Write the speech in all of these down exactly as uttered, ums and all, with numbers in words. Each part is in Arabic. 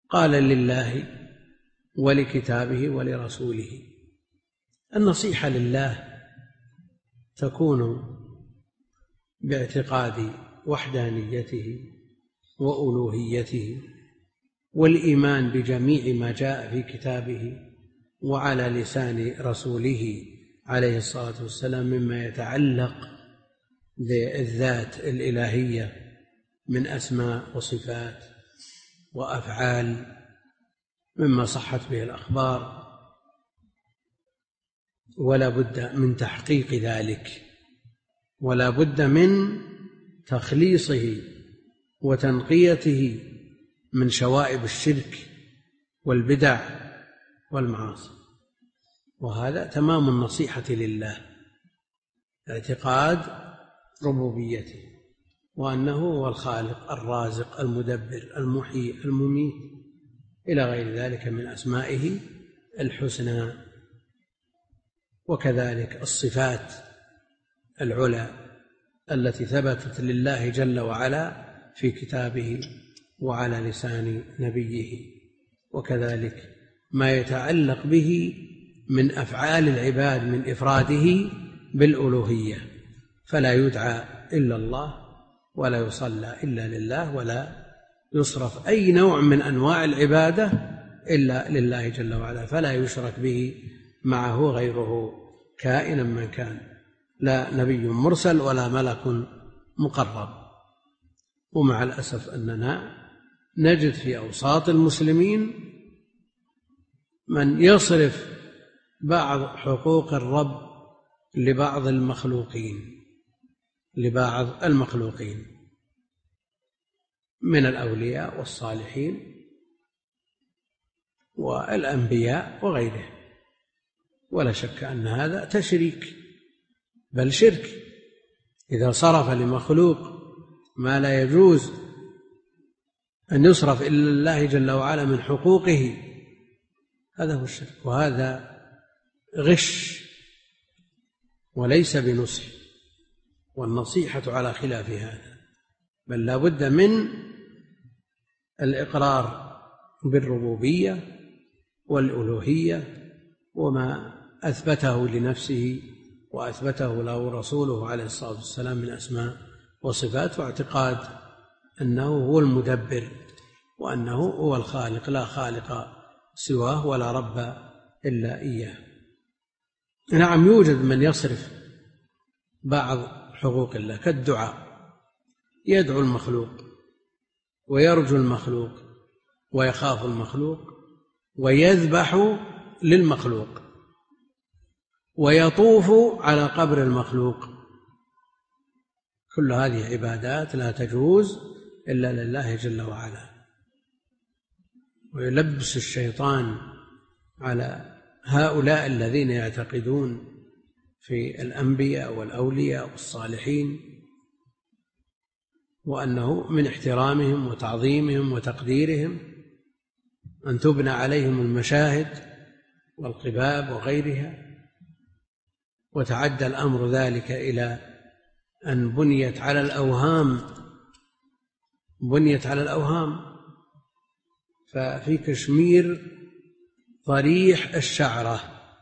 قال لله ولكتابه ولرسوله. النصيحة لله تكون باعتقاد وحدانيته وألوهيته والإيمان بجميع ما جاء في كتابه وعلى لسان رسوله عليه الصلاة والسلام مما يتعلق بالذات الإلهية من أسماء وصفات وأفعال مما صحت به الأخبار، ولا بد من تحقيق ذلك، ولا بد من تخليصه وتنقيته من شوائب الشرك والبدع والمعاصي. وهذا تمام النصيحة لله، اعتقاد ربوبيته وأنه هو الخالق الرازق المدبر المحيي المميت إلى غير ذلك من أسمائه الحسنى. وكذلك الصفات العلى التي ثبتت لله جل وعلا في كتابه وعلى لسان نبيه، وكذلك ما يتعلق به من أفعال العباد من إفراده بالألوهية، فلا يدعى إلا الله ولا يصلى إلا لله ولا يصرف أي نوع من أنواع العبادة إلا لله جل وعلا، فلا يشرك به معه غيره كائنا من كان، لا نبي مرسل ولا ملك مقرب. ومع الأسف أننا نجد في أوساط المسلمين من يصرف بعض حقوق الرب لبعض المخلوقين لبعض المخلوقين من الأولياء والصالحين والأنبياء وغيرهم، ولا شك أن هذا تشريك بل شرك. إذا صرف لمخلوق ما لا يجوز أن يصرف إلا لله جل وعلا من حقوقه، هذا هو الشرك، وهذا غش وليس بنصح، والنصيحة على خلاف هذا، بل لا بد من الإقرار بالربوبية والألوهية وما أثبته لنفسه وأثبته له رسوله عليه الصلاة والسلام من أسماء وصفات، واعتقاد أنه هو المدبر وأنه هو الخالق لا خالق سواه ولا رب إلا إياه. نعم، يوجد من يصرف بعض حقوق الله كالدعاء، يدعو المخلوق ويرجو المخلوق ويخاف المخلوق ويذبح للمخلوق ويطوف على قبر المخلوق، كل هذه عبادات لا تجوز إلا لله جل وعلا. ويلبس الشيطان على هؤلاء الذين يعتقدون في الأنبياء والأولياء والصالحين وأنه من احترامهم وتعظيمهم وتقديرهم أن تبنى عليهم المشاهد والقباب وغيرها، وتعدى الأمر ذلك إلى أن بنيت على الأوهام بنيت على الأوهام ففي كشمير ضريح الشعرة،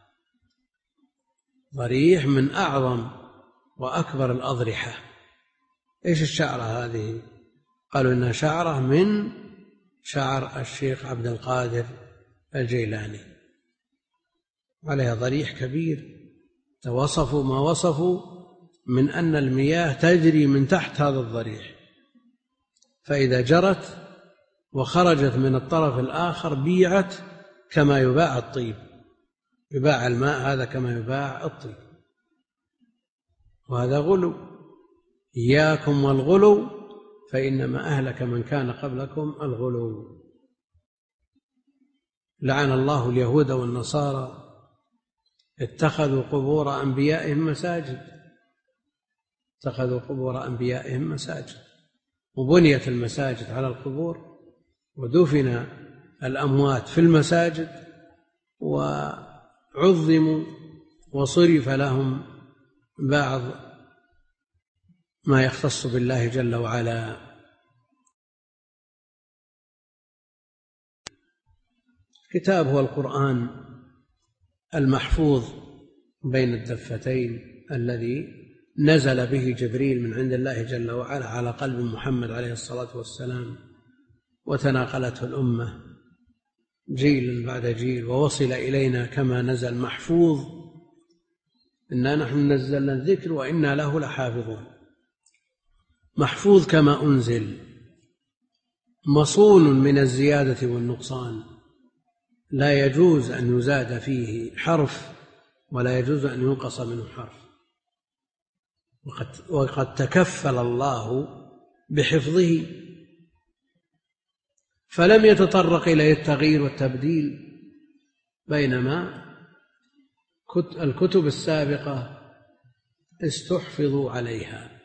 ضريح من أعظم وأكبر الأضرحة. إيش الشعرة هذه؟ قالوا إنها شعرة من شعر الشيخ عبد القادر الجيلاني، عليها ضريح كبير، توصفوا ما وصفوا من أن المياه تجري من تحت هذا الضريح، فإذا جرت وخرجت من الطرف الآخر بيعت كما يباع الطيب، يباع الماء هذا كما يباع الطيب، وهذا غلو. إياكم والغلو فإنما أهلك من كان قبلكم الغلو. لعن الله اليهود والنصارى اتخذوا قبور أنبيائهم مساجد اتخذوا قبور أنبيائهم مساجد وبنيت المساجد على القبور ودفن الأموات في المساجد وعظموا وصرف لهم بعض ما يختص بالله جل وعلا. الكتاب هو القرآن المحفوظ بين الدفتين الذي نزل به جبريل من عند الله جل وعلا على قلب محمد عليه الصلاة والسلام، وتناقلته الأمة جيل بعد جيل، ووصل إلينا كما نزل محفوظ. إنا نحن نزلنا الذكر وإنا له لحافظون. محفوظ كما أنزل، مصون من الزيادة والنقصان، لا يجوز أن يزاد فيه حرف ولا يجوز أن ينقص منه حرف. وقد, وقد تكفل الله بحفظه، فلم يتطرق إلى التغيير والتبديل، بينما الكتب السابقة استحفظوا عليها،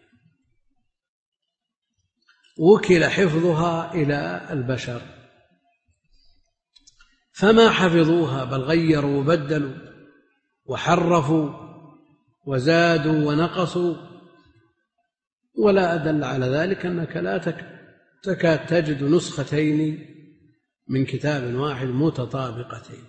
وكل حفظها إلى البشر فما حفظوها، بل غيروا وبدلوا وحرفوا وزادوا ونقصوا. ولا أدل على ذلك أنك لا تكاد تجد نسختين من كتاب واحد متطابقتين.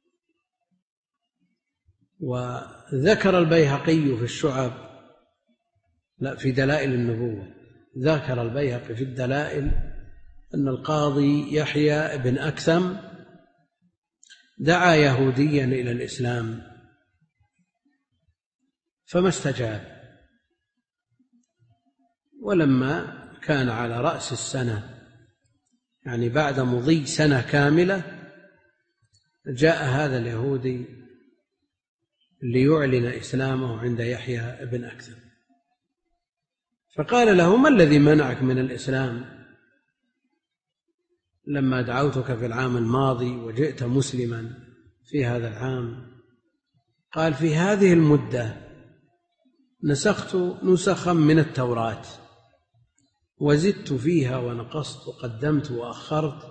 وذكر البيهقي في الشعب لا في دلائل النبوة، ذكر البيهقي في الدلائل أن القاضي يحيى بن أكثم دعا يهوديا إلى الإسلام فما استجاب، ولما كان على رأس السنة، يعني بعد مضي سنة كاملة، جاء هذا اليهودي ليعلن إسلامه عند يحيى بن أكثم، فقال له: ما الذي منعك من الإسلام لما دعوتك في العام الماضي وجئت مسلما في هذا العام؟ قال: في هذه المدة نسخت نسخا من التوراة وزدت فيها ونقصت وقدمت وأخرت،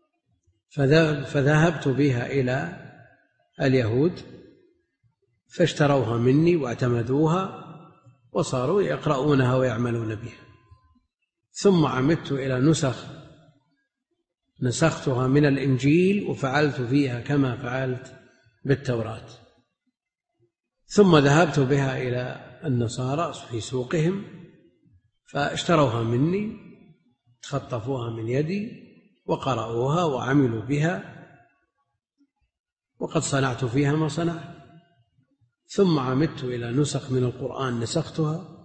فذهبت بها إلى اليهود فاشتروها مني واعتمدوها وصاروا يقرؤونها ويعملون بها، ثم عمدت إلى نسخ نسختها من الإنجيل وفعلت فيها كما فعلت بالتوراة، ثم ذهبت بها إلى النصارى في سوقهم فاشتروها مني، تخطفوها من يدي وقرأوها وعملوا بها، وقد صنعت فيها ما صنعت. ثم عمدت إلى نسخ من القرآن نسختها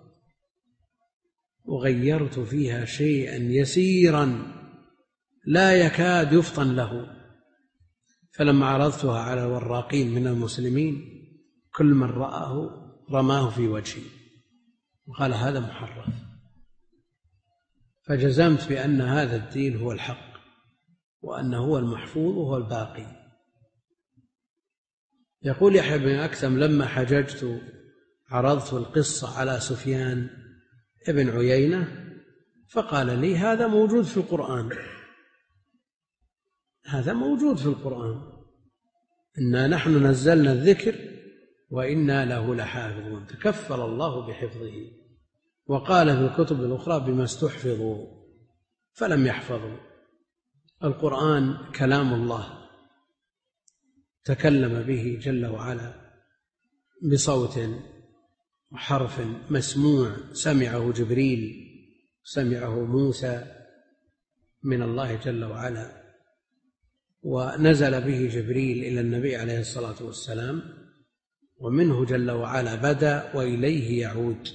وغيرت فيها شيئا يسيرا لا يكاد يفطن له، فلما عرضتها على الوراقين من المسلمين كل من رآه رماه في وجهي وقال: هذا محرف. فجزمت بأن هذا الدين هو الحق، وأنه هو المحفوظ وهو الباقي. يقول يحيى بن أكثم: لما حججت عرضت القصة على سفيان ابن عيينة فقال لي: هذا موجود في القرآن، هذا موجود في القرآن، إنا نحن نزلنا الذكر وإنا له لحافظون. تكفل الله بحفظه، وقال في الكتب الأخرى: بما استحفظوا فلم يحفظوا. القرآن كلام الله تكلم به جل وعلا بصوت وحرف مسموع، سمعه جبريل، سمعه موسى من الله جل وعلا، ونزل به جبريل إلى النبي عليه الصلاة والسلام، ومنه جل وعلا بدأ وإليه يعود،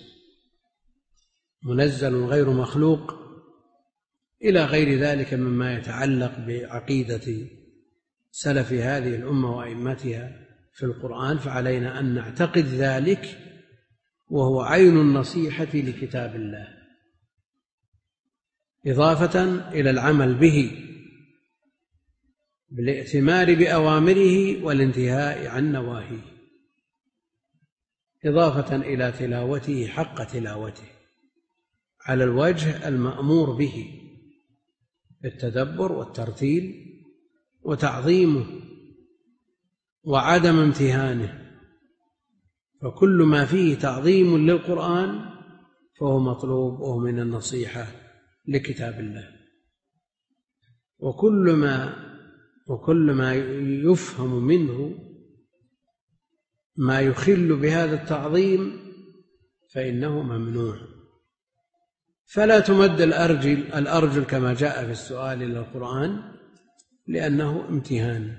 منزل غير مخلوق، إلى غير ذلك مما يتعلق بعقيدة سلف هذه الأمة وأئمتها في القرآن. فعلينا أن نعتقد ذلك، وهو عين النصيحة لكتاب الله، إضافة إلى العمل به بالائتمار بأوامره والانتهاء عن نواهيه، إضافة إلى تلاوته حق تلاوته على الوجه المأمور به بالتدبر والترتيل وتعظيمه وعدم امتهانه. فكل ما فيه تعظيم للقرآن فهو مطلوب، وهو من النصيحة لكتاب الله. وكل ما وكل ما يفهم منه ما يخل بهذا التعظيم فإنه ممنوع. فلا تمد الأرجل, الأرجل كما جاء في السؤال إلى القرآن لأنه امتهان،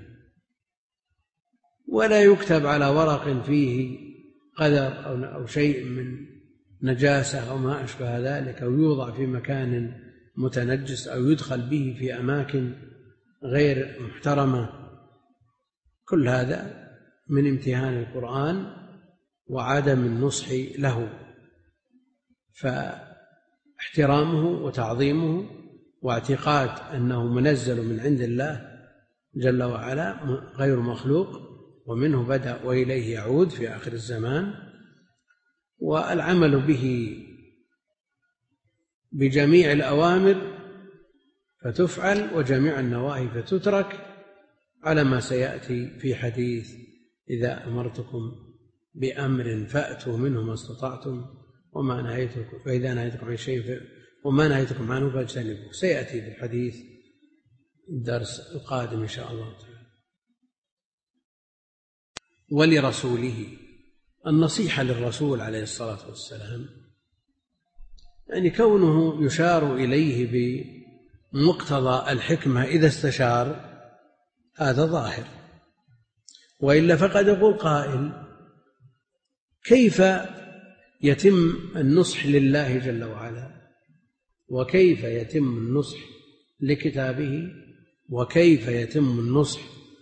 ولا يكتب على ورق فيه قدر أو شيء من نجاسة أو ما أشبه ذلك، أو يوضع في مكان متنجس أو يدخل به في أماكن غير محترمة. كل هذا من امتهان القرآن وعدم النصح له. فاحترامه وتعظيمه واعتقاد أنه منزل من عند الله جل وعلا غير مخلوق ومنه بدأ وإليه يعود في آخر الزمان، والعمل به بجميع الأوامر فتفعل وجميع النواهي فتترك، على ما سيأتي في حديث إذا أمرتكم بأمر فأتوا منه ما استطعتم وما نهيتكم فإذا نهيتكم عن شيء وما نهيتكم عنه فاجتنبوه. سيأتي في الحديث الدرس القادم إن شاء الله تعالى. ولرسوله، النصيحة للرسول عليه الصلاة والسلام يعني كونه يشار إليه بمقتضى الحكمة إذا استشار هذا ظاهر، وإلا فقد يقول قائل كيف يتم النصح لله جل وعلا، وكيف يتم النصح لكتابه، وكيف يتم النصح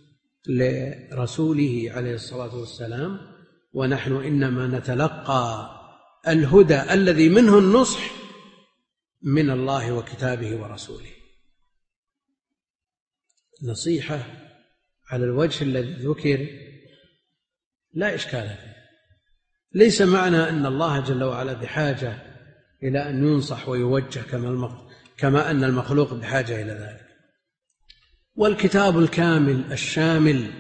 لرسوله عليه الصلاة والسلام، ونحن إنما نتلقى الهدى الذي منه النصح من الله وكتابه ورسوله. نصيحة على الوجه الذي ذكر لا إشكال فيه، ليس معنى أن الله جل وعلا بحاجة إلى أن ينصح ويوجه كما أن المخلوق بحاجة إلى ذلك. والكتاب الكامل الشامل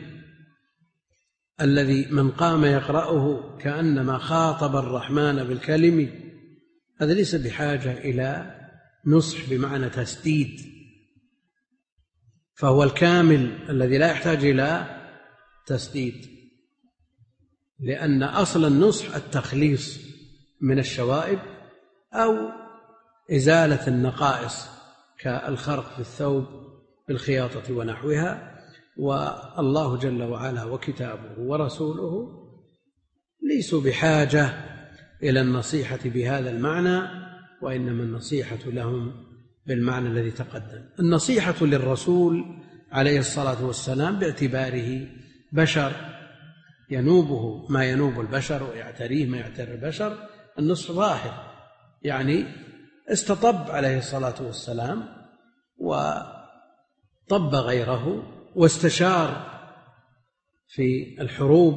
الذي من قام يقرأه كأنما خاطب الرحمن بالكلم، هذا ليس بحاجة إلى نصح بمعنى تسديد، فهو الكامل الذي لا يحتاج إلى تسديد، لأن أصل النصح التخليص من الشوائب أو إزالة النقائص كالخرق في الثوب بالخياطة ونحوها. والله جل وعلا وكتابه ورسوله ليسوا بحاجة إلى النصيحة بهذا المعنى، وإنما النصيحة لهم بالمعنى الذي تقدم. النصيحة للرسول عليه الصلاة والسلام باعتباره بشر ينوبه ما ينوب البشر ويعتريه ما يعتري البشر، النصح ظاهر، يعني استطب عليه الصلاة والسلام وطب غيره واستشار في الحروب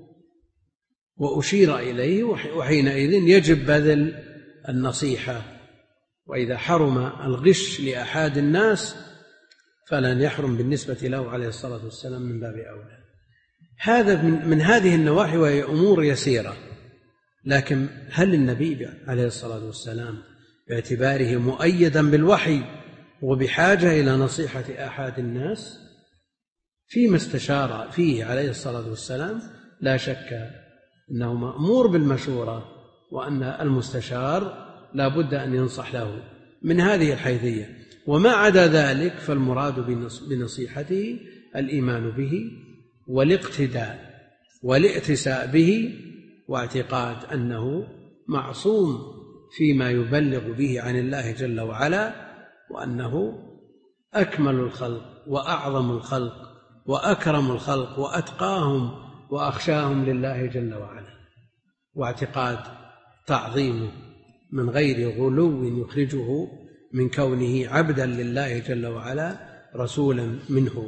وأشير إليه، وحينئذ يجب بذل النصيحة. وإذا حرم الغش لأحد الناس فلن يحرم بالنسبة له عليه الصلاة والسلام من باب أولى. هذا من, من هذه النواحي وهي أمور يسيرة. لكن هل النبي عليه الصلاة والسلام باعتباره مؤيدا بالوحي وبحاجة إلى نصيحة أحد الناس فيما استشار فيه عليه الصلاة والسلام؟ لا شك أنه مأمور بالمشورة، وأن المستشار لا بد أن ينصح له من هذه الحيثية. وما عدا ذلك فالمراد بنصيحته الإيمان به والاقتداء والائتساء به، واعتقاد أنه معصوم فيما يبلغ به عن الله جل وعلا، وأنه أكمل الخلق وأعظم الخلق وأكرم الخلق وأتقاهم وأخشاهم لله جل وعلا، واعتقاد تعظيمه من غير غلو يخرجه من كونه عبدا لله جل وعلا رسولا منه.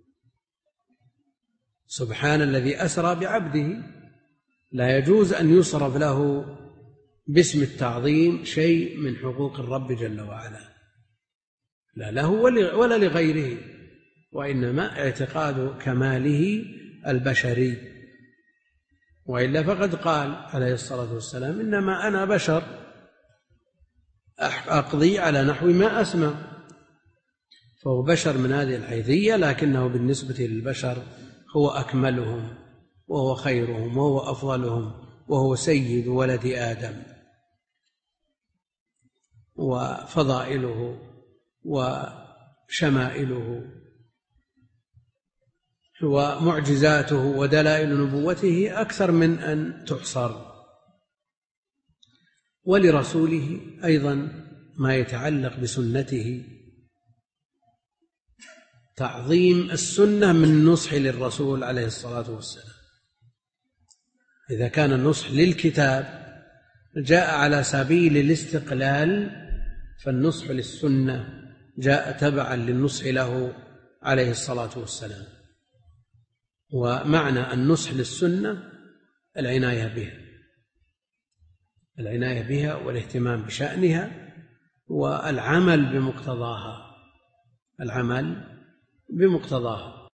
سبحان الذي أسرى بعبده، لا يجوز أن يصرف له باسم التعظيم شيء من حقوق الرب جل وعلا، لا له ولا لغيره، وإنما اعتقاد كماله البشري. وإلا فقد قال عليه الصلاة والسلام إنما أنا بشر أقضي على نحو ما أسمع، فهو بشر من هذه الحيثية، لكنه بالنسبة للبشر هو أكملهم وهو خيرهم وهو أفضلهم وهو سيد ولد آدم، وفضائله وشمائله ومعجزاته ودلائل نبوته أكثر من أن تحصر. ولرسوله أيضا ما يتعلق بسنته، تعظيم السنة من النصح للرسول عليه الصلاة والسلام. إذا كان النصح للكتاب جاء على سبيل الاستقلال، فالنصح للسنة جاء تبعا للنصح له عليه الصلاة والسلام. ومعنى النصح للسنة العناية بها، العناية بها والاهتمام بشأنها والعمل بمقتضاها، العمل بمقتضاها.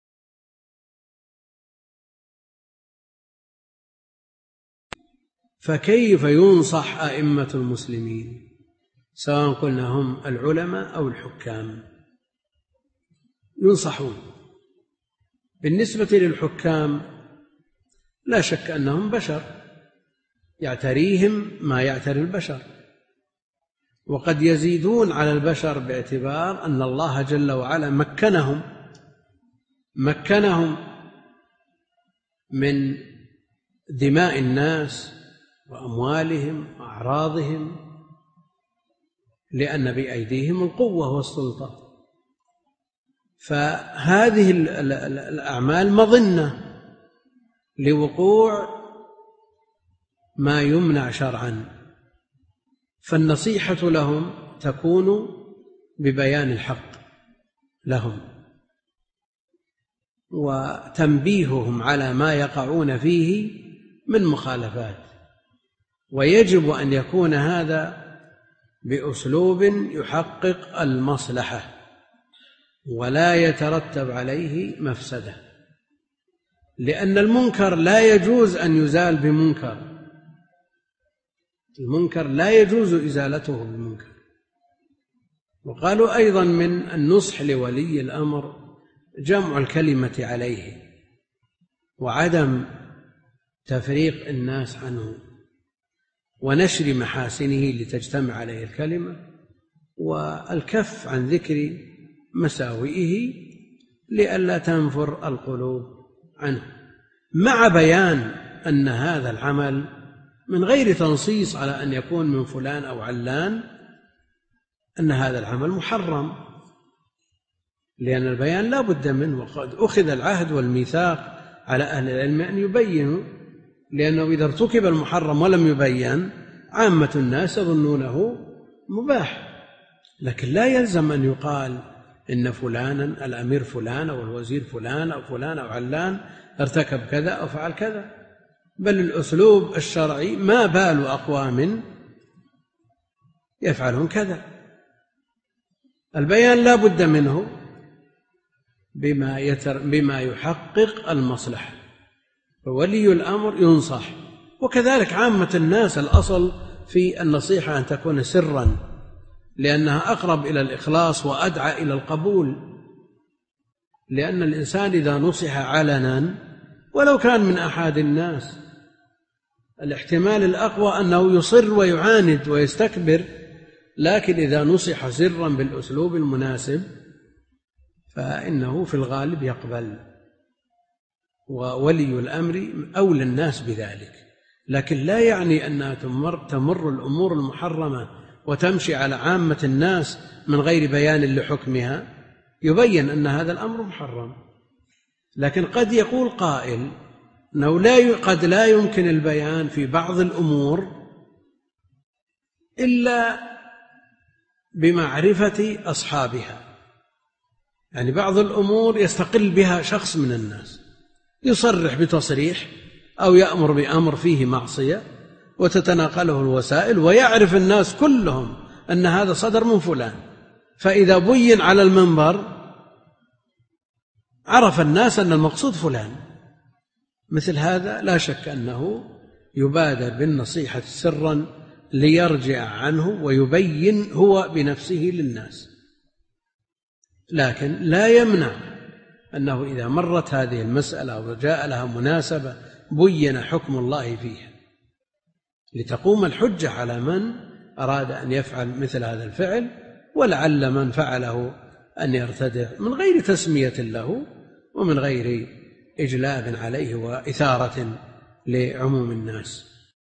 فكيف ينصح أئمة المسلمين سواء قلنا هم العلماء أو الحكام؟ ينصحون. بالنسبة للحكام لا شك أنهم بشر يعتريهم ما يعتري البشر، وقد يزيدون على البشر باعتبار أن الله جل وعلا مكنهم مكنهم من دماء الناس وأموالهم وأعراضهم، لأن بأيديهم القوة والسلطة. فهذه الأعمال مظنة لوقوع ما يمنع شرعا، فالنصيحة لهم تكون ببيان الحق لهم وتنبيههم على ما يقعون فيه من مخالفات، ويجب أن يكون هذا بأسلوب يحقق المصلحة ولا يترتب عليه مفسدة، لأن المنكر لا يجوز أن يزال بمنكر، المنكر لا يجوز إزالته بمنكر. وقالوا أيضا من النصح لولي الأمر جمع الكلمة عليه وعدم تفريق الناس عنه ونشر محاسنه لتجتمع عليه الكلمة، والكف عن ذكر مساوئه لئلا تنفر القلوب عنه، مع بيان أن هذا العمل من غير تنصيص على أن يكون من فلان أو علان، أن هذا العمل محرم، لأن البيان لا بد منه، وقد أخذ العهد والميثاق على أهل العلم أن يبينوا، لأنه إذا ارتكب المحرم ولم يبين عامة الناس يظنونه مباح. لكن لا يلزم أن يقال إن فلانا الأمير فلان أو الوزير فلان أو فلان أو علان ارتكب كذا أو فعل كذا، بل الأسلوب الشرعي ما بال أقوام يفعلون كذا. البيان لا بد منه بما, يتر بما يحقق المصلحة، فولي الأمر ينصح، وكذلك عامة الناس. الأصل في النصيحة أن تكون سرا، لأنها أقرب إلى الإخلاص وأدعى إلى القبول، لأن الإنسان إذا نصح علنا ولو كان من أحد الناس الاحتمال الأقوى أنه يصر ويعاند ويستكبر، لكن إذا نصح سرا بالأسلوب المناسب فإنه في الغالب يقبل، وولي الأمر أولى الناس بذلك. لكن لا يعني أنها تمر, تمر الأمور المحرمة وتمشي على عامة الناس من غير بيان لحكمها، يبين أن هذا الأمر محرم. لكن قد يقول قائل أنه لا قد لا يمكن البيان في بعض الأمور إلا بمعرفة أصحابها، يعني بعض الأمور يستقل بها شخص من الناس، يصرح بتصريح أو يأمر بأمر فيه معصية وتتناقله الوسائل، ويعرف الناس كلهم أن هذا صدر من فلان، فإذا بين على المنبر عرف الناس أن المقصود فلان. مثل هذا لا شك أنه يبادر بالنصيحة سرا ليرجع عنه ويبين هو بنفسه للناس. لكن لا يمنع أنه إذا مرت هذه المسألة وجاء لها مناسبة بين حكم الله فيها لتقوم الحجة على من أراد أن يفعل مثل هذا الفعل، ولعل من فعله أن يرتدع من غير تسمية له ومن غير إجلاب عليه وإثارة لعموم الناس.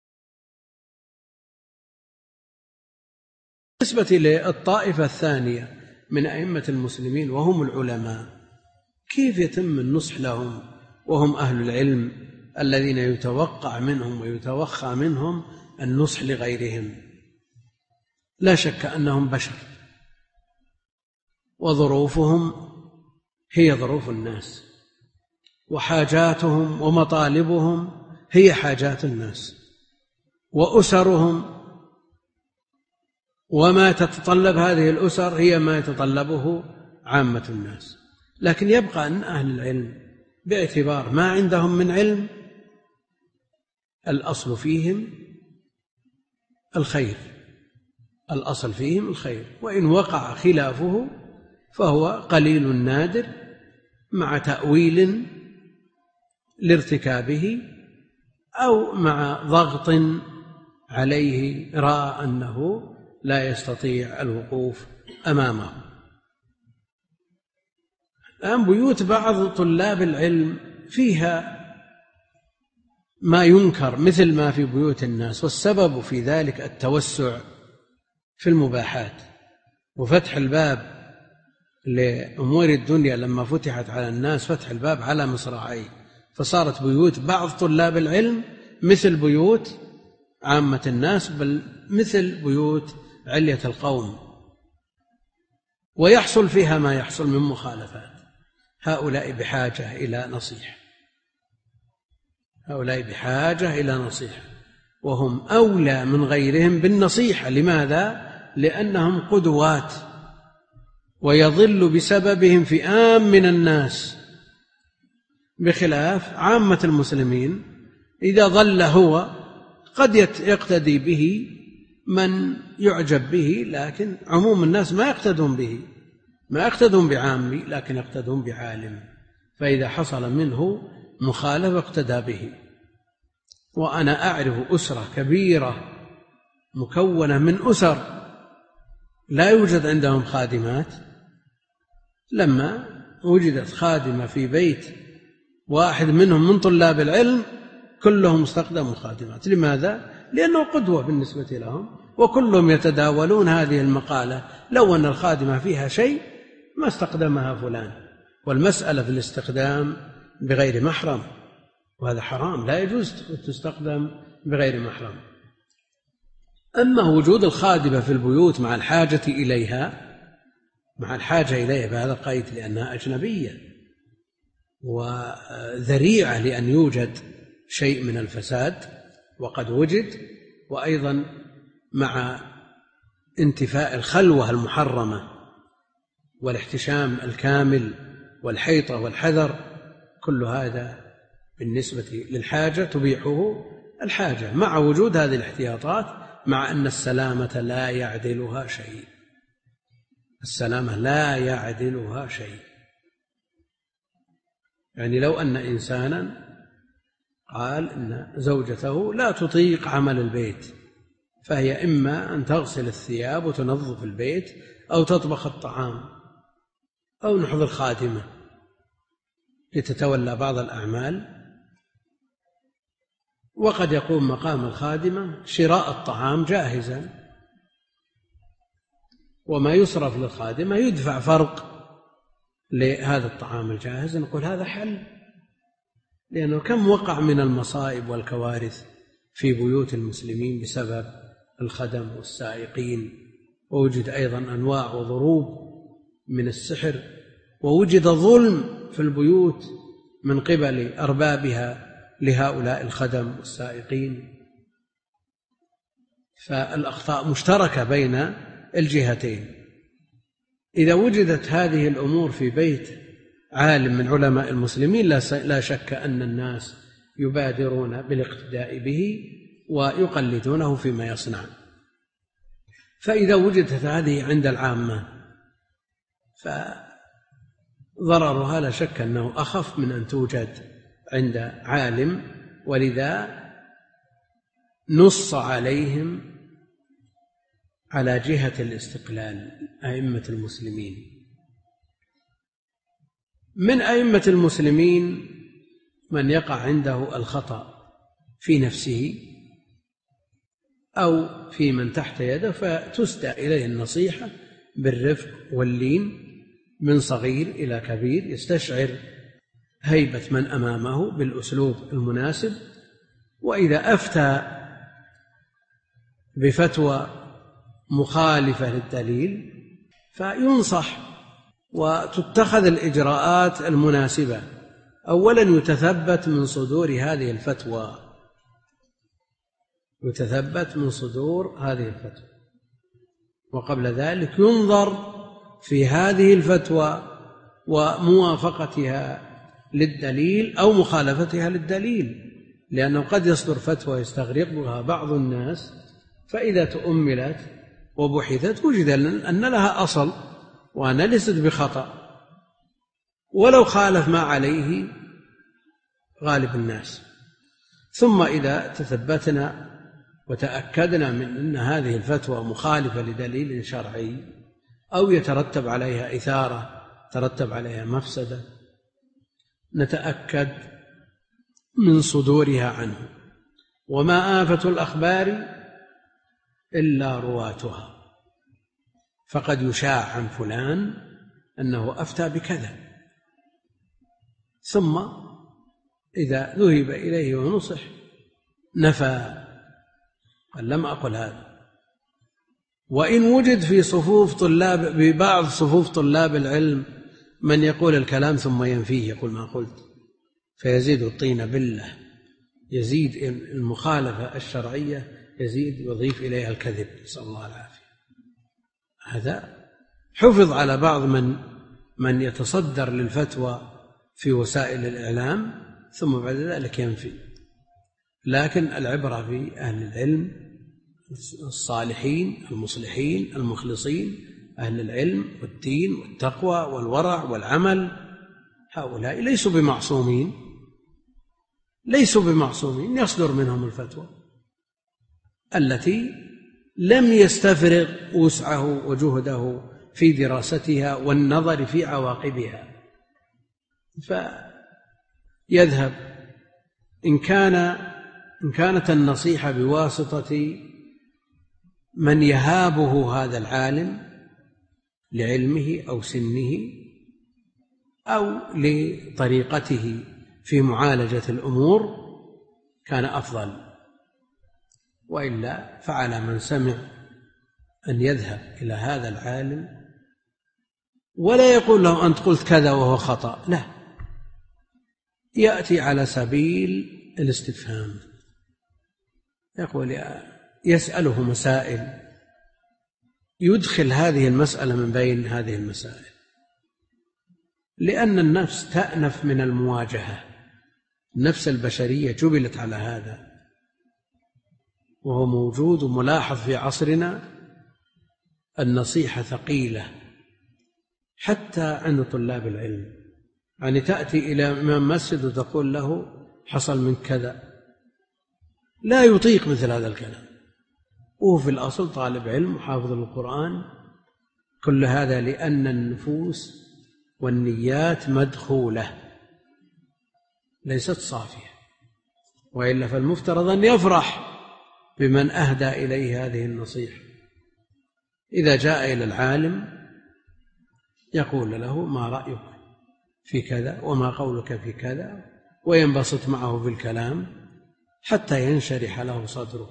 بالنسبة للطائفة الثانية من أئمة المسلمين وهم العلماء، كيف يتم النصح لهم وهم أهل العلم الذين يتوقع منهم ويتوخى منهم النصح لغيرهم؟ لا شك أنهم بشر وظروفهم هي ظروف الناس، وحاجاتهم ومطالبهم هي حاجات الناس، وأسرهم وما تتطلب هذه الأسر هي ما يتطلبه عامة الناس. لكن يبقى أن أهل العلم باعتبار ما عندهم من علم الأصل فيهم الخير، الأصل فيهم الخير، وإن وقع خلافه فهو قليل نادر مع تأويل لارتكابه أو مع ضغط عليه رأى أنه لا يستطيع الوقوف أمامه. الآن بيوت بعض طلاب العلم فيها ما ينكر مثل ما في بيوت الناس، والسبب في ذلك التوسع في المباحات وفتح الباب لأمور الدنيا. لما فتحت على الناس فتح الباب على مصراعيه، فصارت بيوت بعض طلاب العلم مثل بيوت عامة الناس، بل مثل بيوت علية القوم، ويحصل فيها ما يحصل من مخالفات. هؤلاء بحاجة إلى نصيحة، هؤلاء بحاجة إلى نصيحة، وهم أولى من غيرهم بالنصيحة. لماذا؟ لأنهم قدوات، ويضل بسببهم فئام من الناس، بخلاف عامة المسلمين إذا ضل هو قد يقتدي به من يعجب به، لكن عموم الناس ما يقتدون به، ما يقتدون بعامي، لكن يقتدون بعالم، فإذا حصل منه مخالفة اقتدى به. وأنا أعرف أسرة كبيرة مكونة من أسر لا يوجد عندهم خادمات، لما وجدت خادمة في بيت واحد منهم من طلاب العلم كلهم استخدموا خادمات. لماذا؟ لأنه قدوة بالنسبة لهم، وكلهم يتداولون هذه المقالة: لو أن الخادمة فيها شيء ما استخدمها فلان. والمسألة في الاستخدام بغير محرم، وهذا حرام، لا يجوز تستخدم بغير محرم. أما وجود الخادمة في البيوت مع الحاجة إليها مع الحاجة إليها بهذا القيد، لأنها أجنبية وذريعة لأن يوجد شيء من الفساد، وقد وجد، وأيضا مع انتفاء الخلوة المحرمة والاحتشام الكامل والحيطة والحذر، كل هذا بالنسبة للحاجة تبيحه الحاجة، مع وجود هذه الاحتياطات، مع أن السلامة لا يعدلها شيء، السلامة لا يعدلها شيء. يعني لو أن إنسانا قال إن زوجته لا تطيق عمل البيت، فهي إما أن تغسل الثياب وتنظف البيت، أو تطبخ الطعام، أو نحضر خادمة لتتولى بعض الأعمال، وقد يقوم مقام الخادمة شراء الطعام جاهزا، وما يصرف للخادمة يدفع فرق لهذا الطعام الجاهز. نقول هذا حل، لأنه كم وقع من المصائب والكوارث في بيوت المسلمين بسبب الخدم والسائقين، ووجد أيضا أنواع وضروب من السحر، ووجد ظلم في البيوت من قبل أربابها لهؤلاء الخدم والسائقين. فالأخطاء مشتركة بين الجهتين. إذا وجدت هذه الأمور في بيت عالم من علماء المسلمين لا شك أن الناس يبادرون بالاقتداء به ويقلدونه فيما يصنع. فإذا وجدت هذه عند العامة ضررها لا شك أنه أخف من أن توجد عند عالم، ولذا نص عليهم على جهة الاستقلال أئمة المسلمين. من أئمة المسلمين من يقع عنده الخطأ في نفسه أو في من تحت يده، فتسدى إليه النصيحة بالرفق واللين من صغير إلى كبير، يستشعر هيبة من أمامه بالأسلوب المناسب. وإذا أفتى بفتوى مخالفة للدليل فينصح وتتخذ الإجراءات المناسبة. أولا يتثبت من صدور هذه الفتوى يتثبت من صدور هذه الفتوى وقبل ذلك ينظر في هذه الفتوى وموافقتها للدليل أو مخالفتها للدليل، لأنه قد يصدر فتوى يستغرقها بعض الناس، فإذا تؤملت وبحثت وجد أن لها أصل وأنها ليست بخطأ ولو خالف ما عليه غالب الناس. ثم إذا تثبتنا وتأكدنا من أن هذه الفتوى مخالفة لدليل شرعي أو يترتب عليها إثارة ترتب عليها مفسدة، نتأكد من صدورها عنه. وما آفة الأخبار إلا رواتها، فقد يشاع عن فلان أنه أفتى بكذا، ثم إذا ذهب إليه ونصح نفى قال لم أقل هذا. وإن وجد في صفوف طلاب ببعض صفوف طلاب العلم من يقول الكلام ثم ينفيه، يقول ما قلت، فيزيد الطين بلة، يزيد المخالفة الشرعية يزيد يضيف إليها الكذب، نسأل الله العافية. هذا حفظ على بعض من من يتصدر للفتوى في وسائل الإعلام ثم بعد ذلك ينفي. لكن العبرة في أهل العلم الصالحين المصلحين المخلصين، أهل العلم والدين والتقوى والورع والعمل، هؤلاء ليسوا بمعصومين ليسوا بمعصومين يصدر منهم الفتوى التي لم يستفرغ وسعه وجهده في دراستها والنظر في عواقبها، فيذهب إن كان إن كانت النصيحة بواسطة من يهابه هذا العالم لعلمه أو سنه أو لطريقته في معالجة الأمور كان أفضل، وإلا فعلى من سمع أن يذهب إلى هذا العالم ولا يقول له أنت قلت كذا وهو خطأ، لا، يأتي على سبيل الاستفهام، يقول يسأله مسائل يدخل هذه المسألة من بين هذه المسائل، لأن النفس تأنف من المواجهة، النفس البشرية جبلت على هذا، وهو موجود وملاحظ في عصرنا. النصيحة ثقيلة حتى عند طلاب العلم، يعني تأتي إلى إمام مسجد وتقول له حصل من كذا، لا يطيق مثل هذا الكلام، وهو في الأصل طالب علم وحافظ القرآن. كل هذا لأن النفوس والنيات مدخولة ليست صافية، وإلا فالمفترض أن يفرح بمن أهدى إليه هذه النصيحة. إذا جاء إلى العالم يقول له ما رأيك في كذا وما قولك في كذا، وينبسط معه في الكلام حتى ينشرح له صدره،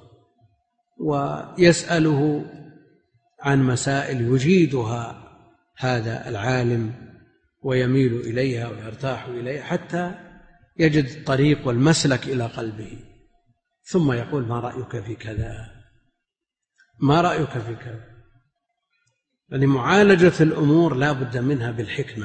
ويسأله عن مسائل يجيدها هذا العالم ويميل إليها ويرتاح إليها حتى يجد الطريق والمسلك إلى قلبه، ثم يقول ما رأيك في كذا ما رأيك في كذا. يعني معالجة الأمور لا بد منها بالحكمة،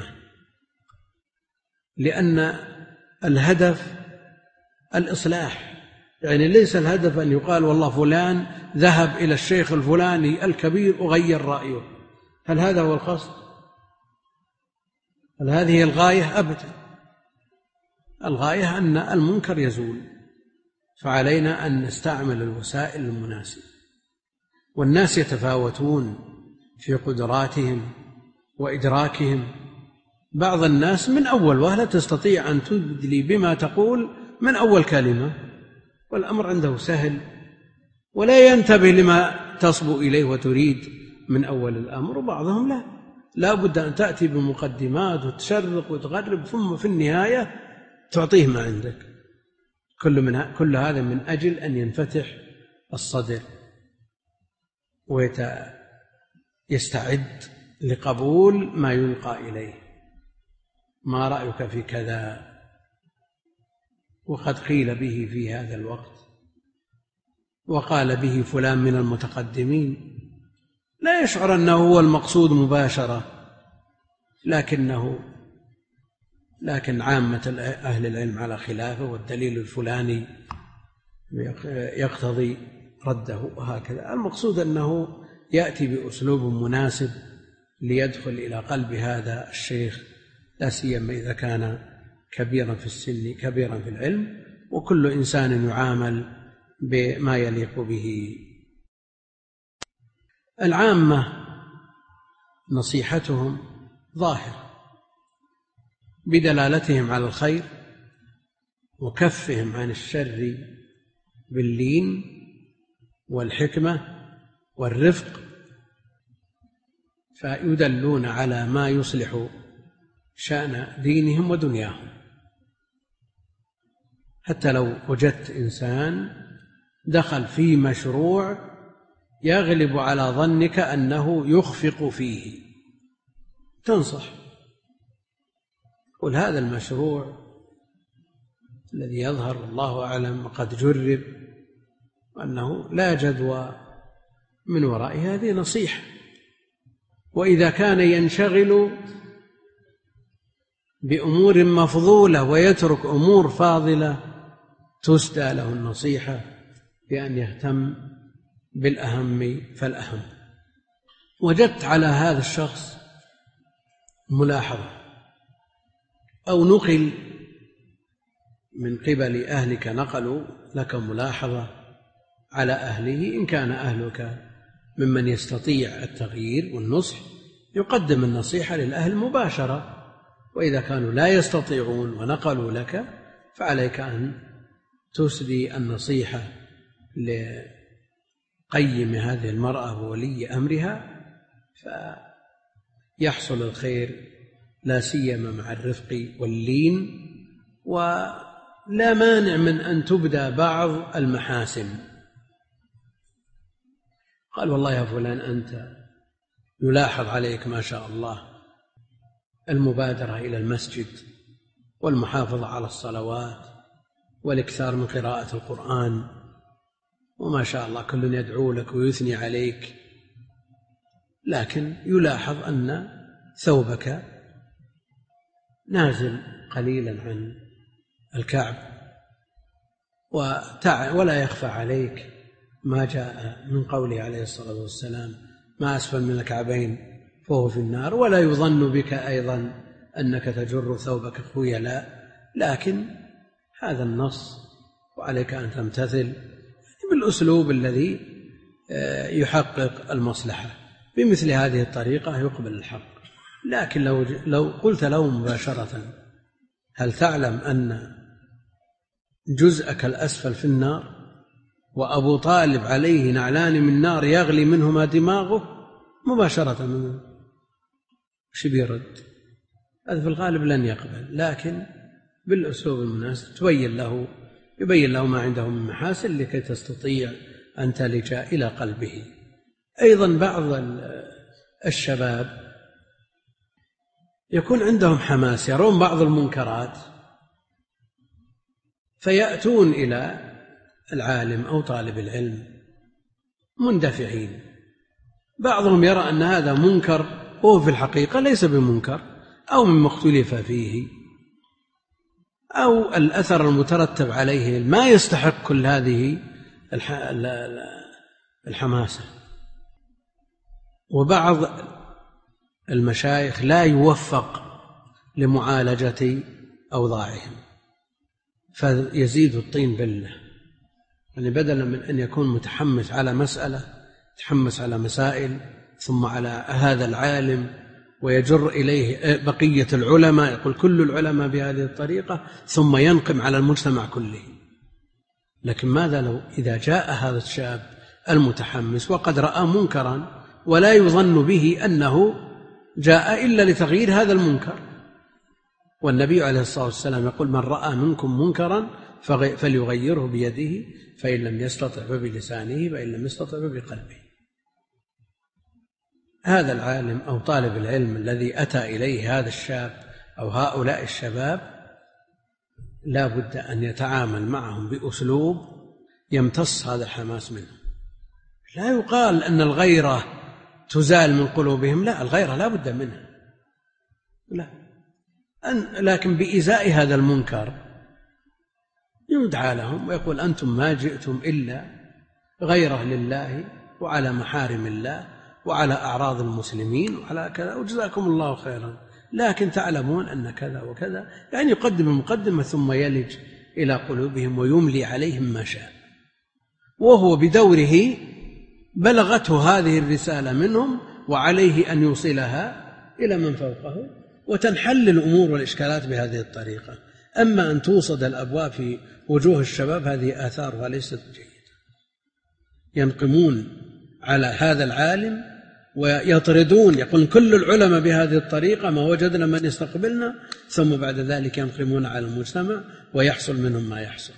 لأن الهدف الإصلاح، يعني ليس الهدف أن يقال والله فلان ذهب إلى الشيخ الفلاني الكبير وغير رأيه، هل هذا هو القصد؟ هل هذه الغاية؟ أبدا. الغاية أن المنكر يزول، فعلينا أن نستعمل الوسائل المناسبة. والناس يتفاوتون في قدراتهم وإدراكهم. بعض الناس من أول وهلة تستطيع أن تدلي بما تقول من أول كلمة، والأمر عنده سهل ولا ينتبه لما تصبو إليه وتريد من أول الأمر. وبعضهم لا، لا بد أن تأتي بمقدمات وتشرق وتغرب، ثم في النهاية تعطيه ما عندك. كل, من كل هذا من أجل أن ينفتح الصدر ويستعد لقبول ما يلقى إليه. ما رأيك في كذا؟ وقد قيل به في هذا الوقت، وقال به فلان من المتقدمين، لا يشعر أنه هو المقصود مباشرة، لكنه لكن عامة أهل العلم على خلافه، والدليل الفلاني يقتضي رده، وهكذا. المقصود أنه يأتي بأسلوب مناسب ليدخل إلى قلب هذا الشيخ، لا سيما إذا كان كبيرا في السن كبيرا في العلم، وكل إنسان يعامل بما يليق به. العامة نصيحتهم ظاهرة بدلالتهم على الخير وكفهم عن الشر باللين والحكمة والرفق، فيدلون على ما يصلح شأن دينهم ودنياهم. حتى لو وجدت إنسان دخل في مشروع يغلب على ظنك أنه يخفق فيه، تنصح، قل هذا المشروع الذي يظهر الله أعلم وقد جرب أنه لا جدوى من وراء هذه نصيحة. وإذا كان ينشغل بأمور مفضولة ويترك أمور فاضلة تسدى له النصيحة بأن يهتم بالأهم فالأهم. وجدت على هذا الشخص ملاحظة أو نقل من قبل أهلك، نقلوا لك ملاحظة على أهله، إن كان أهلك ممن يستطيع التغيير والنصح يقدم النصيحة للأهل مباشرة، وإذا كانوا لا يستطيعون ونقلوا لك فعليك أن تسدي النصيحة لقيم هذه المرأة وولي أمرها، فيحصل الخير، لا سيما مع الرفق واللين. ولا مانع من أن تبدى بعض المحاسن. قال والله يا فلان أنت يلاحظ عليك ما شاء الله المبادرة إلى المسجد والمحافظة على الصلوات والإكثار من قراءة القرآن، وما شاء الله كل يدعو لك ويثني عليك، لكن يلاحظ أن ثوبك نازل قليلا عن الكعب، ولا يخفى عليك ما جاء من قوله عليه الصلاة والسلام ما أسفل من الكعبين فهو في النار، ولا يظن بك أيضا أنك تجر ثوبك خيلاء، لكن هذا النص وعليك أن تمتثل بالأسلوب الذي يحقق المصلحة. بمثل هذه الطريقة يقبل الحق. لكن لو, لو قلت له مباشرة هل تعلم أن جزءك الأسفل في النار وأبو طالب عليه نعلان من نار يغلي منهما دماغه، مباشرة منه شو بيرد؟ هذا في الغالب لن يقبل، لكن بالأسلوب المناسب تبين له يبين له ما عنده من محاسن لكي تستطيع أن تلج إلى قلبه. أيضا بعض الشباب يكون عندهم حماس، يرون بعض المنكرات فيأتون إلى العالم أو طالب العلم مندفعين. بعضهم يرى أن هذا منكر وهو في الحقيقة ليس بمنكر، أو مما اختلف فيه، أو الأثر المترتب عليه ما يستحق كل هذه الحماسة. وبعض المشايخ لا يوفق لمعالجة أوضاعهم، فيزيد الطين بلة، يعني بدلا من أن يكون متحمس على مسألة يتحمس على مسائل ثم على هذا العالم ويجر إليه بقية العلماء، يقول كل العلماء بهذه الطريقة، ثم ينقم على المجتمع كله. لكن ماذا لو إذا جاء هذا الشاب المتحمس وقد رأى منكرا ولا يظن به أنه جاء إلا لتغيير هذا المنكر، والنبي عليه الصلاة والسلام يقول من رأى منكم منكرا فليغيره بيده، فإن لم يستطع فبلسانه، فإن لم يستطع فبقلبه. هذا العالم أو طالب العلم الذي أتى إليه هذا الشاب أو هؤلاء الشباب لا بد أن يتعامل معهم بأسلوب يمتص هذا الحماس منهم. لا يقال أن الغيرة تزال من قلوبهم، لا، الغيرة لا بد منها، لا، لكن بإزاء هذا المنكر يدعى لهم ويقول أنتم ما جئتم إلا غيرة لله وعلى محارم الله وعلى أعراض المسلمين وعلى كذا، وجزاكم الله خيرا، لكن تعلمون أن كذا وكذا، يعني يقدم المقدمة ثم يلج إلى قلوبهم ويملي عليهم ما شاء، وهو بدوره بلغته هذه الرسالة منهم وعليه أن يوصلها إلى من فوقه، وتنحل الأمور والإشكالات بهذه الطريقة. أما أن توصد الأبواب في وجوه الشباب هذه آثارها ليست جيدة، ينقمون على هذا العالم ويطردون، يقول كل العلماء بهذه الطريقة ما وجدنا من يستقبلنا، ثم بعد ذلك ينقمون على المجتمع ويحصل منهم ما يحصل.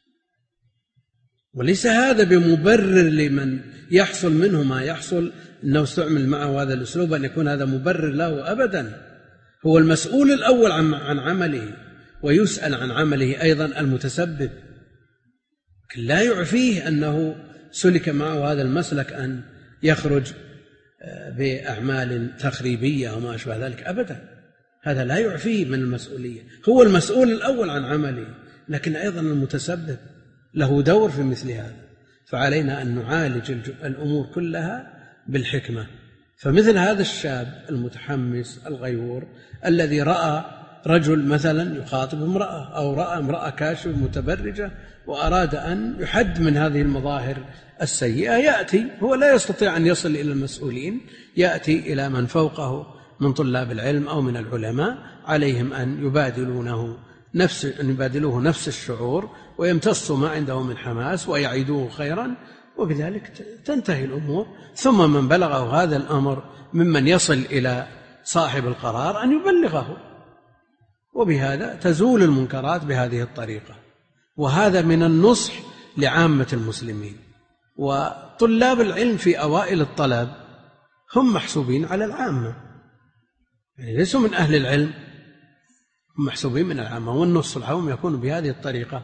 وليس هذا بمبرر لمن يحصل منه ما يحصل أنه استعمل معه هذا الأسلوب أن يكون هذا مبرر له أبدا. هو المسؤول الأول عن عمله ويسأل عن عمله أيضا المتسبب، لا يعفيه أنه سلك معه هذا المسلك أن يخرج بأعمال تخريبية وما أشبه ذلك أبدا، هذا لا يعفيه من المسؤولية. هو المسؤول الأول عن عمله، لكن أيضا المتسبب له دور في مثل هذا، فعلينا أن نعالج الأمور كلها بالحكمة. فمثل هذا الشاب المتحمس الغيور الذي رأى رجل مثلا يخاطب امرأة أو رأى امرأة كاشفة متبرجة وأراد أن يحد من هذه المظاهر السيئة، يأتي، هو لا يستطيع أن يصل إلى المسؤولين، يأتي إلى من فوقه من طلاب العلم أو من العلماء، عليهم أن يبادلونه نفس أن يبادلوه نفس الشعور ويمتصوا ما عنده من حماس ويعيدوه خيرا، وبذلك تنتهي الأمور. ثم من بلغه هذا الأمر ممن يصل إلى صاحب القرار أن يبلغه، وبهذا تزول المنكرات بهذه الطريقة. وهذا من النصح لعامة المسلمين. وطلاب العلم في أوائل الطلب هم محسوبين على العامة، يعني ليسوا من أهل العلم، هم محسوبين من العامة، والنص العام يكون بهذه الطريقة.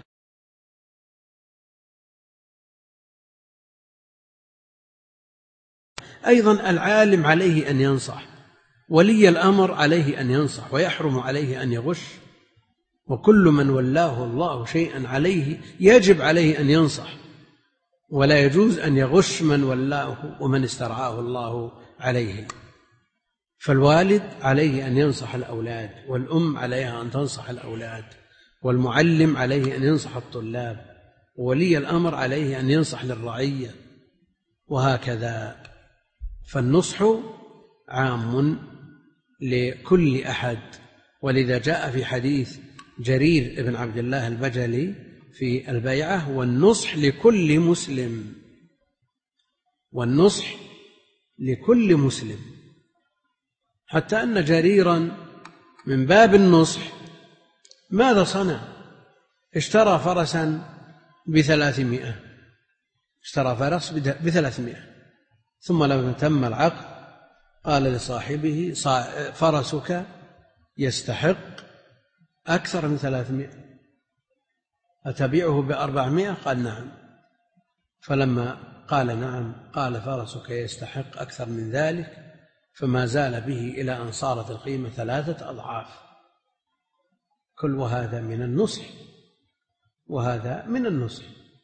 أيضا العالم عليه أن ينصح، ولي الأمر عليه أن ينصح، ويحرم عليه أن يغش، وكل من ولاه الله شيئا عليه يجب عليه أن ينصح، ولا يجوز أن يغش من ولاه ومن استرعاه الله عليه. فالوالد عليه أن ينصح الأولاد، والأم عليها أن تنصح الأولاد، والمعلم عليه أن ينصح الطلاب، وولي الأمر عليه أن ينصح للرعية، وهكذا. فالنصح عام لكل أحد. ولذا جاء في حديث جرير بن عبد الله البجلي في البيعة: والنصح لكل مسلم، والنصح لكل مسلم، حتى أن جريرا من باب النصح ماذا صنع؟ اشترى فرسا بثلاثمائة، اشترى فرس بثلاثمائة، ثم لما تم العقد قال لصاحبه: فرسك يستحق أكثر من ثلاثمائة، أتبيعه بأربعمائة؟ قال: نعم. فلما قال نعم قال: فرسك يستحق أكثر من ذلك، فما زال به إلى أن صارت القيمة ثلاثة أضعاف. كل وهذا من النصح، وهذا من النصح.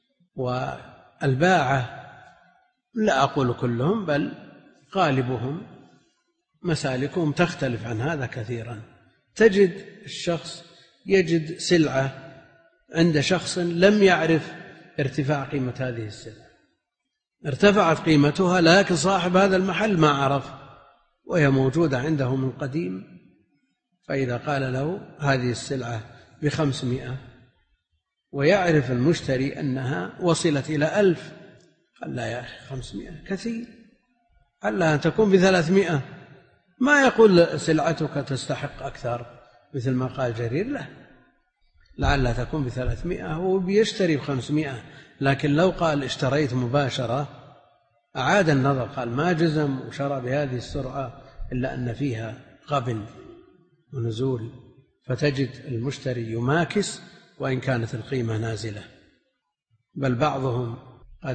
والباعة لا أقول كلهم، بل غالبهم مسالكهم تختلف عن هذا كثيرا، تجد الشخص يجد سلعة عند شخص لم يعرف ارتفاع قيمة هذه السلعة، ارتفعت قيمتها لكن صاحب هذا المحل ما عرف وهي موجودة عنده من قديم، فإذا قال له هذه السلعة بخمسمائة ويعرف المشتري أنها وصلت إلى ألف، قال لا يا أخي خمسمائة كثير، علها أن تكون بثلاثمائة، ما يقول سلعتك تستحق أكثر مثل ما قال جرير، لا، لعلها تكون بثلاثمائة هو بيشتري بخمسمائة، لكن لو قال اشتريت مباشرة أعاد النظر، قال ما جزم وشرى بهذه السرعة إلا أن فيها غبن ونزول، فتجد المشتري يماكس وإن كانت القيمة نازلة، بل بعضهم قد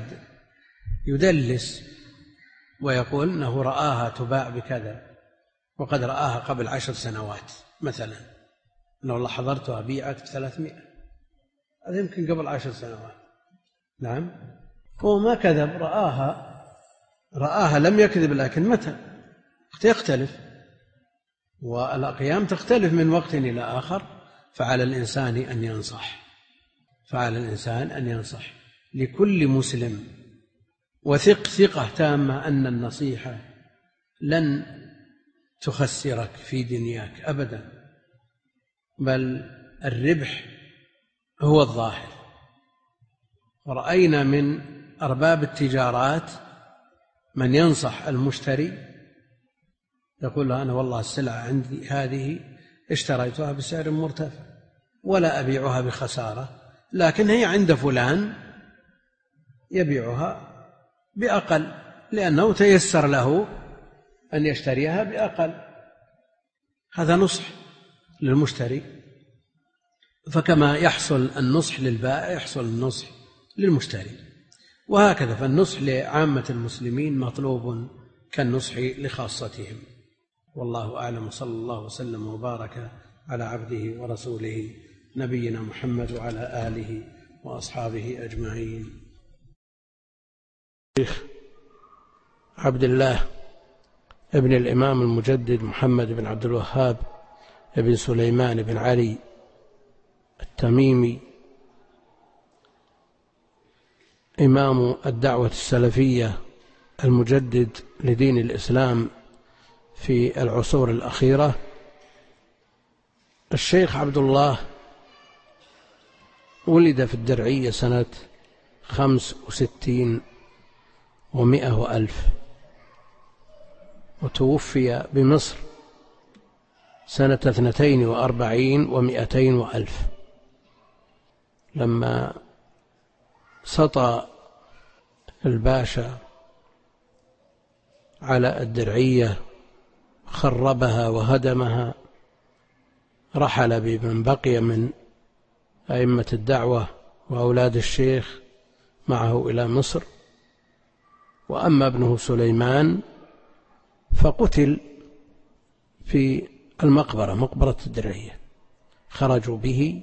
يدلس ويقول أنه رآها تباع بكذا وقد رآها قبل عشر سنوات مثلا، أنه والله حضرتها بيعت بثلاثمائة، هذا يمكن قبل عشر سنوات. نعم، هو ما كذب، رآها رآها لم يكذب، لكن متى يختلف، والأقيام تختلف من وقت إلى آخر، فعلى الإنسان أن ينصح فعلى الإنسان أن ينصح لكل مسلم، وثق ثقة تامة أن النصيحة لن تخسرك في دنياك أبدا، بل الربح هو الظاهر. ورأينا من أرباب التجارات من ينصح المشتري يقول له أنا والله السلعة عندي هذه اشتريتها بسعر مرتفع ولا أبيعها بخسارة، لكن هي عند فلان يبيعها بأقل لأنه تيسر له أن يشتريها بأقل. هذا نصح للمشتري، فكما يحصل النصح للبائع يحصل النصح للمشتري، وهكذا فالنصح لعامة المسلمين مطلوب كالنصح لخاصتهم. والله أعلم، صلى الله وسلم وبارك على عبده ورسوله نبينا محمد وعلى آله وأصحابه أجمعين. الشيخ عبد الله ابن الإمام المجدد محمد بن عبد الوهاب ابن سليمان بن علي التميمي، إمام الدعوة السلفية المجدد لدين الإسلام في العصور الأخيرة. الشيخ عبد الله ولد في الدرعية سنة خمس وستين ومائة وألف، وتوفي بمصر سنة اثنتين وأربعين ومائتين وألف، لما سطى الباشا على الدرعية خربها وهدمها، رحل بمن بقي من أئمة الدعوة وأولاد الشيخ معه إلى مصر، وأما ابنه سليمان فقتل في المقبرة، مقبرة الدرعية، خرجوا به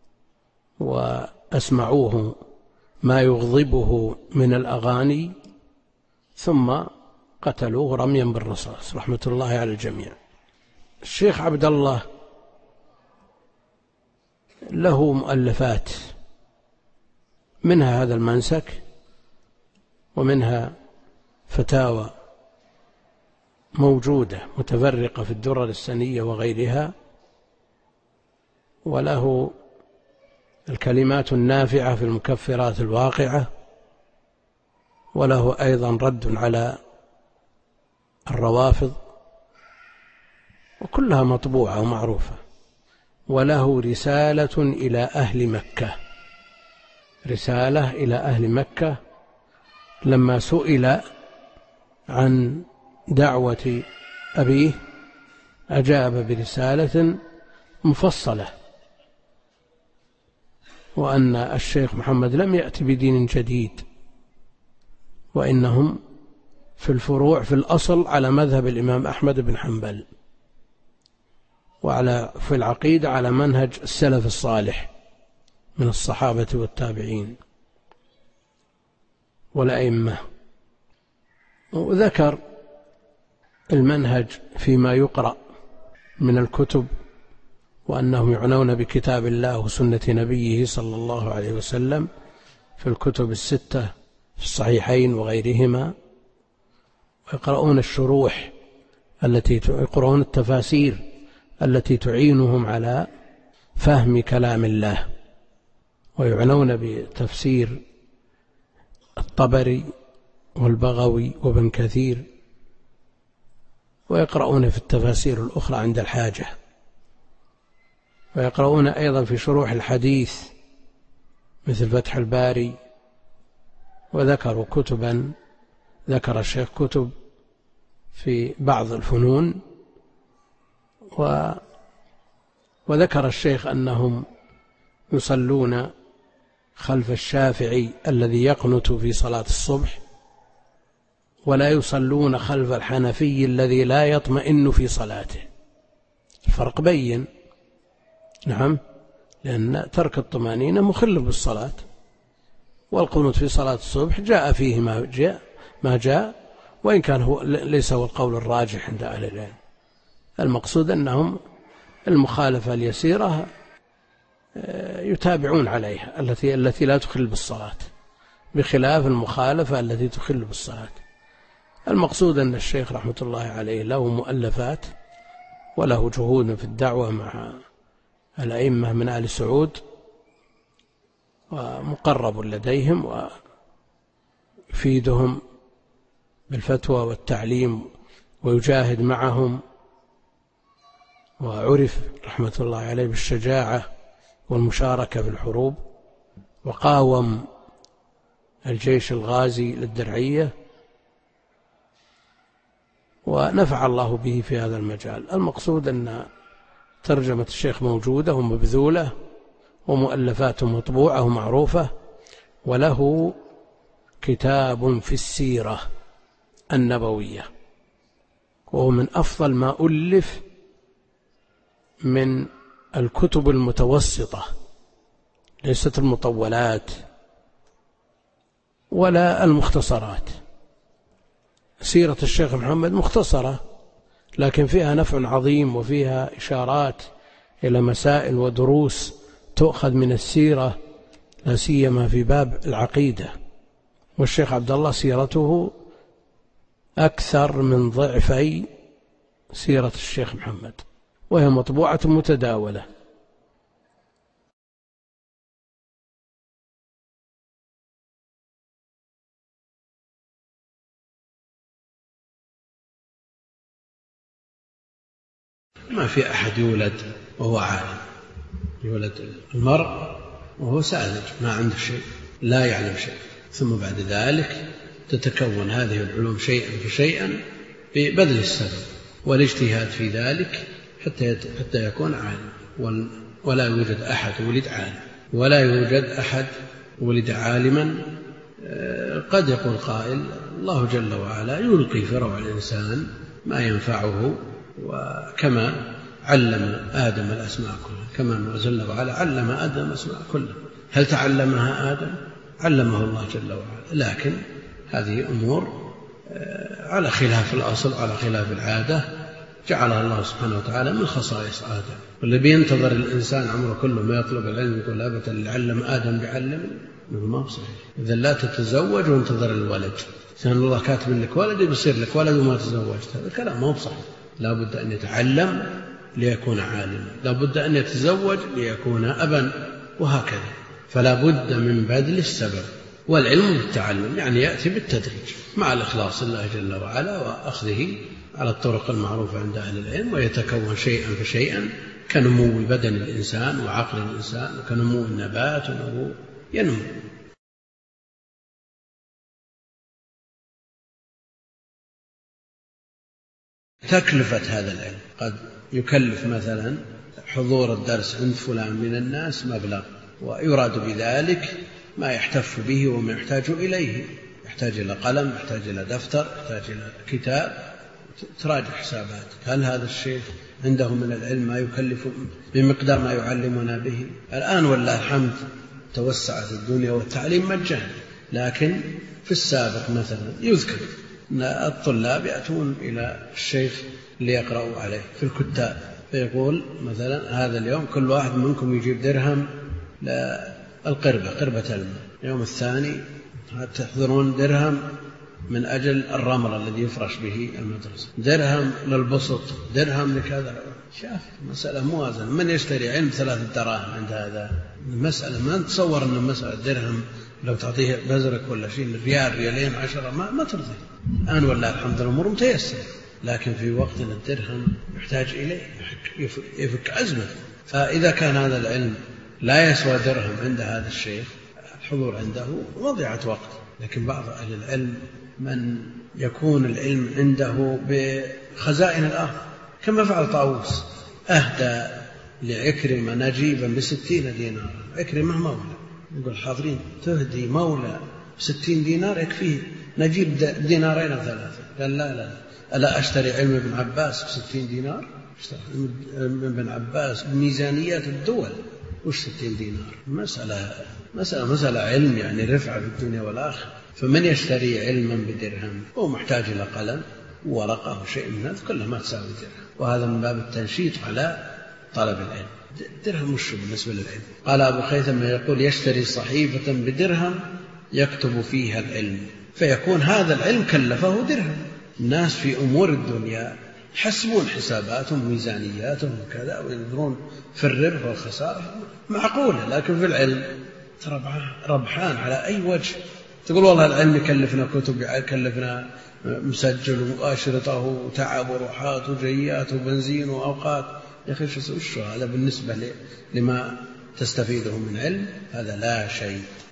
وأسمعوه ما يغضبه من الأغاني ثم قتلوه رميا بالرصاص، رحمة الله على الجميع. الشيخ عبد الله له مؤلفات، منها هذا المنسك، ومنها فتاوى موجودة متفرقة في الدرر السنية وغيرها، وله الكلمات النافعة في المكفرات الواقعة، وله أيضا رد على الروافض، وكلها مطبوعة ومعروفة. وله رسالة إلى أهل مكة، رسالة إلى أهل مكة لما سئل عن دعوة أبيه أجاب برسالة مفصلة، وأن الشيخ محمد لم يأتي بدين جديد، وإنهم في الفروع في الأصل على مذهب الإمام أحمد بن حنبل، وعلى في العقيدة على منهج السلف الصالح من الصحابة والتابعين والأئمة. وذكر المنهج فيما يقرأ من الكتب وأنهم يعنون بكتاب الله وسنة نبيه صلى الله عليه وسلم في الكتب الستة في الصحيحين وغيرهما، ويقرؤون الشروح التي يقرؤون التفاسير التي تعينهم على فهم كلام الله، ويعنون بتفسير الطبري والبغوي وابن كثير، ويقرؤون في التفاسير الأخرى عند الحاجة، ويقرؤون أيضا في شروح الحديث مثل فتح الباري. وذكروا كتبا، ذكر الشيخ كتب في بعض الفنون، و وذكر الشيخ أنهم يصلون خلف الشافعي الذي يقنت في صلاة الصبح، ولا يصلون خلف الحنفي الذي لا يطمئن في صلاته. الفرق بين، نعم، لأن ترك الطمأنينة مخل بالصلاة، والقنوت في صلاة الصبح جاء فيه ما جاء, ما جاء وإن كان هو ليس هو القول الراجح عند أهل العلم. المقصود أنهم المخالفة اليسيرة يتابعون عليها التي التي لا تخل بالصلاة، بخلاف المخالفة التي تخل بالصلاة. المقصود أن الشيخ رحمة الله عليه له مؤلفات وله جهود في الدعوة مع الأئمة من آل سعود، ومقرب لديهم ويفيدهم بالفتوى والتعليم ويجاهد معهم، وعرف رحمة الله عليه بالشجاعة والمشاركة في الحروب، وقاوم الجيش الغازي للدرعية، ونفع الله به في هذا المجال. المقصود أن ترجمة الشيخ موجودة ومبذولة، ومؤلفاته مطبوعة ومعروفة، وله كتاب في السيرة النبوية، وهو من أفضل ما ألف من الكتب المتوسطة، ليست المطولات ولا المختصرات. سيرة الشيخ محمد مختصرة لكن فيها نفع عظيم، وفيها إشارات إلى مسائل ودروس تؤخذ من السيرة، لا سيما في باب العقيدة. والشيخ عبد الله سيرته أكثر من ضعفي سيرة الشيخ محمد، وهي مطبوعة متداولة. ما في أحد يولد وهو عالم، يولد المرء وهو ساذج ما عنده شيء، لا يعلم شيء، ثم بعد ذلك تتكون هذه العلوم شيئا فشيئا ببذل السبب والاجتهاد في ذلك حتى حتى يكون عالم. ولا يوجد أحد ولد عالم، ولا يوجد أحد ولد عالما. قد يقول قائل: الله جل وعلا يلقي في روع الإنسان ما ينفعه، وكما علم آدم الأسماء كلها، كما أنه جل وعلا علم آدم الأسماء كلها. هل تعلمها آدم؟ علمه الله جل وعلا، لكن هذه أمور على خلاف الأصل، على خلاف العادة، جعلها الله سبحانه وتعالى من خصائص آدم. والذي ينتظر الإنسان عمره كله ما يطلب العلم يقول أبدا اللي علم آدم بعلم، ما هو صحيح. إذا لا تتزوج وانتظر الولد، كان الله كاتب لك ولد بيصير لك ولد وما تزوجت، هذا الكلام ما هو صحيح. لا بد أن يتعلم ليكون عالما، لا بد أن يتزوج ليكون أبا، وهكذا. فلا بد من بذل السبب، والعلم بالتعلم يعني يأتي بالتدريج مع الإخلاص لله جل وعلا وأخذه على الطرق المعروفة عند أهل العلم، ويتكون شيئا فشيئا كنمو بدن الإنسان وعقل الإنسان، وكنمو النبات ونمو ينمو. تكلفة هذا العلم قد يكلف مثلا حضور الدرس عند فلان من الناس مبلغ، ويراد بذلك ما يحتف به وما يحتاج إليه، يحتاج إلى قلم، يحتاج إلى دفتر، يحتاج إلى كتاب، تراجع حسابات. هل هذا الشيء عنده من العلم ما يكلف بمقدار ما يعلمنا به؟ الآن والله الحمد توسعت الدنيا والتعليم مجانا، لكن في السابق مثلا يذكر أن الطلاب يأتون إلى الشيخ ليقرأوا عليه في الكتاب، فيقول مثلا هذا اليوم كل واحد منكم يجيب درهم للقربة، قربة الماء. اليوم الثاني تحضرون درهم من أجل الرمل الذي يفرش به المدرسة، درهم للبسط، درهم لكذا. شاف مسألة موازنة. من يشتري علم ثلاثة دراهم عند هذا؟ المسألة ما نتصور أن مسألة درهم لو تعطيه بزرك ولا شيء ريال ريالين عشرة ما, ما ترضي. الآن والله الحمد لله الأمور متيسرة، لكن في وقتنا الدرهم يحتاج إليه، يفك أزمة. فإذا كان هذا العلم لا يسوى درهم عند هذا الشيخ، الحضور عنده مضيعة وقت. لكن بعض أهل العلم من يكون العلم عنده بخزائن الأرض، كما فعل طاووس، أهدى لعكرمة نجيبا بستين دينار. عكرمة مولى، يقول حاضرين تهدي مولى بستين دينار يكفيه نجيب دينارين أو ثلاثة. قال لا لا ألا أشتري علم ابن عباس بستين دينار؟ اشتري علم ابن عباس بميزانيات الدول وش ستين دينار؟ مسألة مسألة مسألة علم يعني رفعة في الدنيا والآخرة. فمن يشتري علما بدرهم هو محتاج إلى قلم وورقة وشيء من هذا، كلها ما تساوي درهم. وهذا من باب التنشيط على طلب العلم. درهم مش بالنسبة للعلم. قال أبو خيثمة يقول يشتري صحيفة بدرهم يكتب فيها العلم، فيكون هذا العلم كلفه درهم. الناس في أمور الدنيا يحسبون حساباتهم وميزانياتهم وكذا وينظرون في الربح والخسارة معقولة، لكن في العلم ربحان على أي وجه. تقول والله العلم يكلفنا كتب، يكلفنا مسجل وأشرطة وتعب وروحات وجيات وبنزين وأوقات. يا أخي شو هذا بالنسبة لما تستفيده من علم؟ هذا لا شيء.